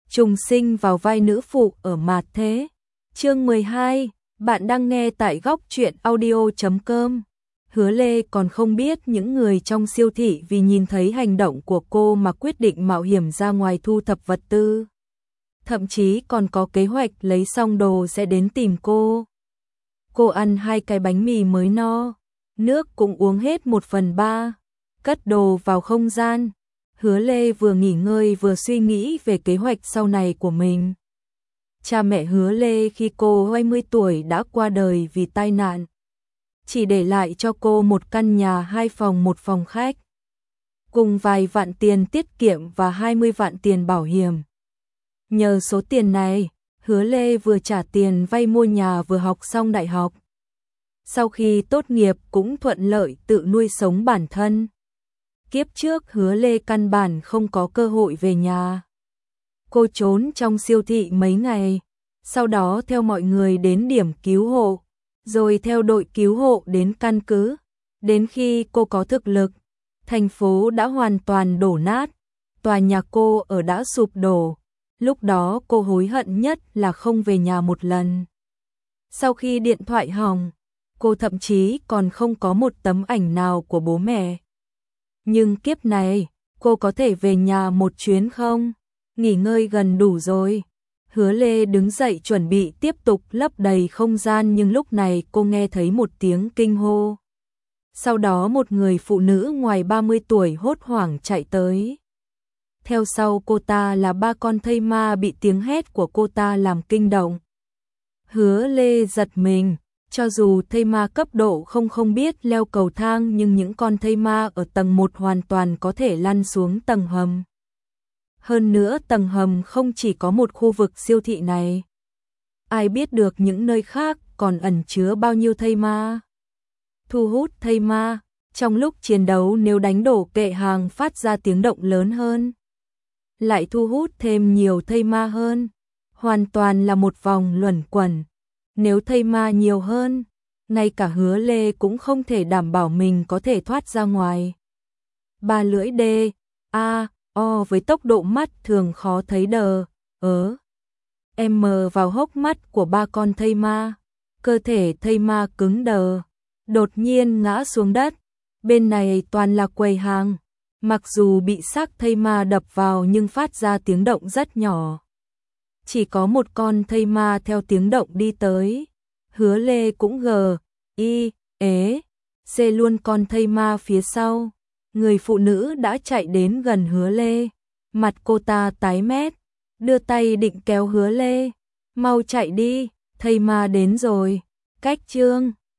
trùng sinh vào vai nữ phụ ở Mạt Thế. Chương 12, bạn đang nghe tại góc truyện audio.com. Hứa Lê còn không biết những người trong siêu thị vì nhìn thấy hành động của cô mà quyết định mạo hiểm ra ngoài thu thập vật tư. Thậm chí còn có kế hoạch lấy xong đồ sẽ đến tìm cô. Cô ăn 2 cái bánh mì mới no, nước cũng uống hết 1/3, cất đồ vào không gian. Hứa Lê vừa nghỉ ngơi vừa suy nghĩ về kế hoạch sau này của mình. Cha mẹ Hứa Lê khi cô 20 tuổi đã qua đời vì tai nạn. Chỉ để lại cho cô một căn nhà 2 phòng 1 phòng khách, cùng vài vạn tiền tiết kiệm và 20 vạn tiền bảo hiểm. Nhờ số tiền này, Hứa Lê vừa trả tiền vay mua nhà vừa học xong đại học. Sau khi tốt nghiệp cũng thuận lợi tự nuôi sống bản thân. Kiếp trước Hứa Lê căn bản không có cơ hội về nhà. Cô trốn trong siêu thị mấy ngày, sau đó theo mọi người đến điểm cứu hộ, rồi theo đội cứu hộ đến căn cứ. Đến khi cô có thực lực, thành phố đã hoàn toàn đổ nát, tòa nhà cô ở đã sụp đổ. Lúc đó cô hối hận nhất là không về nhà một lần. Sau khi điện thoại hỏng, cô thậm chí còn không có một tấm ảnh nào của bố mẹ. Nhưng kiếp này, cô có thể về nhà một chuyến không? Nghỉ ngơi gần đủ rồi. Hứa Lê đứng dậy chuẩn bị tiếp tục lấp đầy không gian, nhưng lúc này cô nghe thấy một tiếng kinh hô. Sau đó một người phụ nữ ngoài 30 tuổi hốt hoảng chạy tới. Theo sau cô ta là 3 con thây ma bị tiếng hét của cô ta làm kinh động. Hứa Lê giật mình, cho dù thây ma cấp độ không biết leo cầu thang, nhưng những con thây ma ở tầng 1 hoàn toàn có thể lăn xuống tầng hầm. Hơn nữa tầng hầm không chỉ có một khu vực siêu thị này. Ai biết được những nơi khác còn ẩn chứa bao nhiêu thây ma. Thu hút thây ma, trong lúc chiến đấu nếu đánh đổ kệ hàng phát ra tiếng động lớn hơn, lại thu hút thêm nhiều thây ma hơn. Hoàn toàn là một vòng luẩn quẩn. Nếu thây ma nhiều hơn, ngay cả Hứa Lê cũng không thể đảm bảo mình có thể thoát ra ngoài. 3 lưỡi D, A, O với tốc độ mắt thường khó thấy đờ, M vào hốc mắt của 3 con thây ma. Cơ thể thây ma cứng đờ, đột nhiên ngã xuống đất. Bên này toàn là quầy hàng. Mặc dù bị xác thây ma đập vào nhưng phát ra tiếng động rất nhỏ. Chỉ có một con thây ma theo tiếng động đi tới. Hứa Lê cũng C luôn con thây ma phía sau. Người phụ nữ đã chạy đến gần Hứa Lê. Mặt cô ta tái mét, đưa tay định kéo Hứa Lê. Mau chạy đi, thây ma đến rồi. Cách chương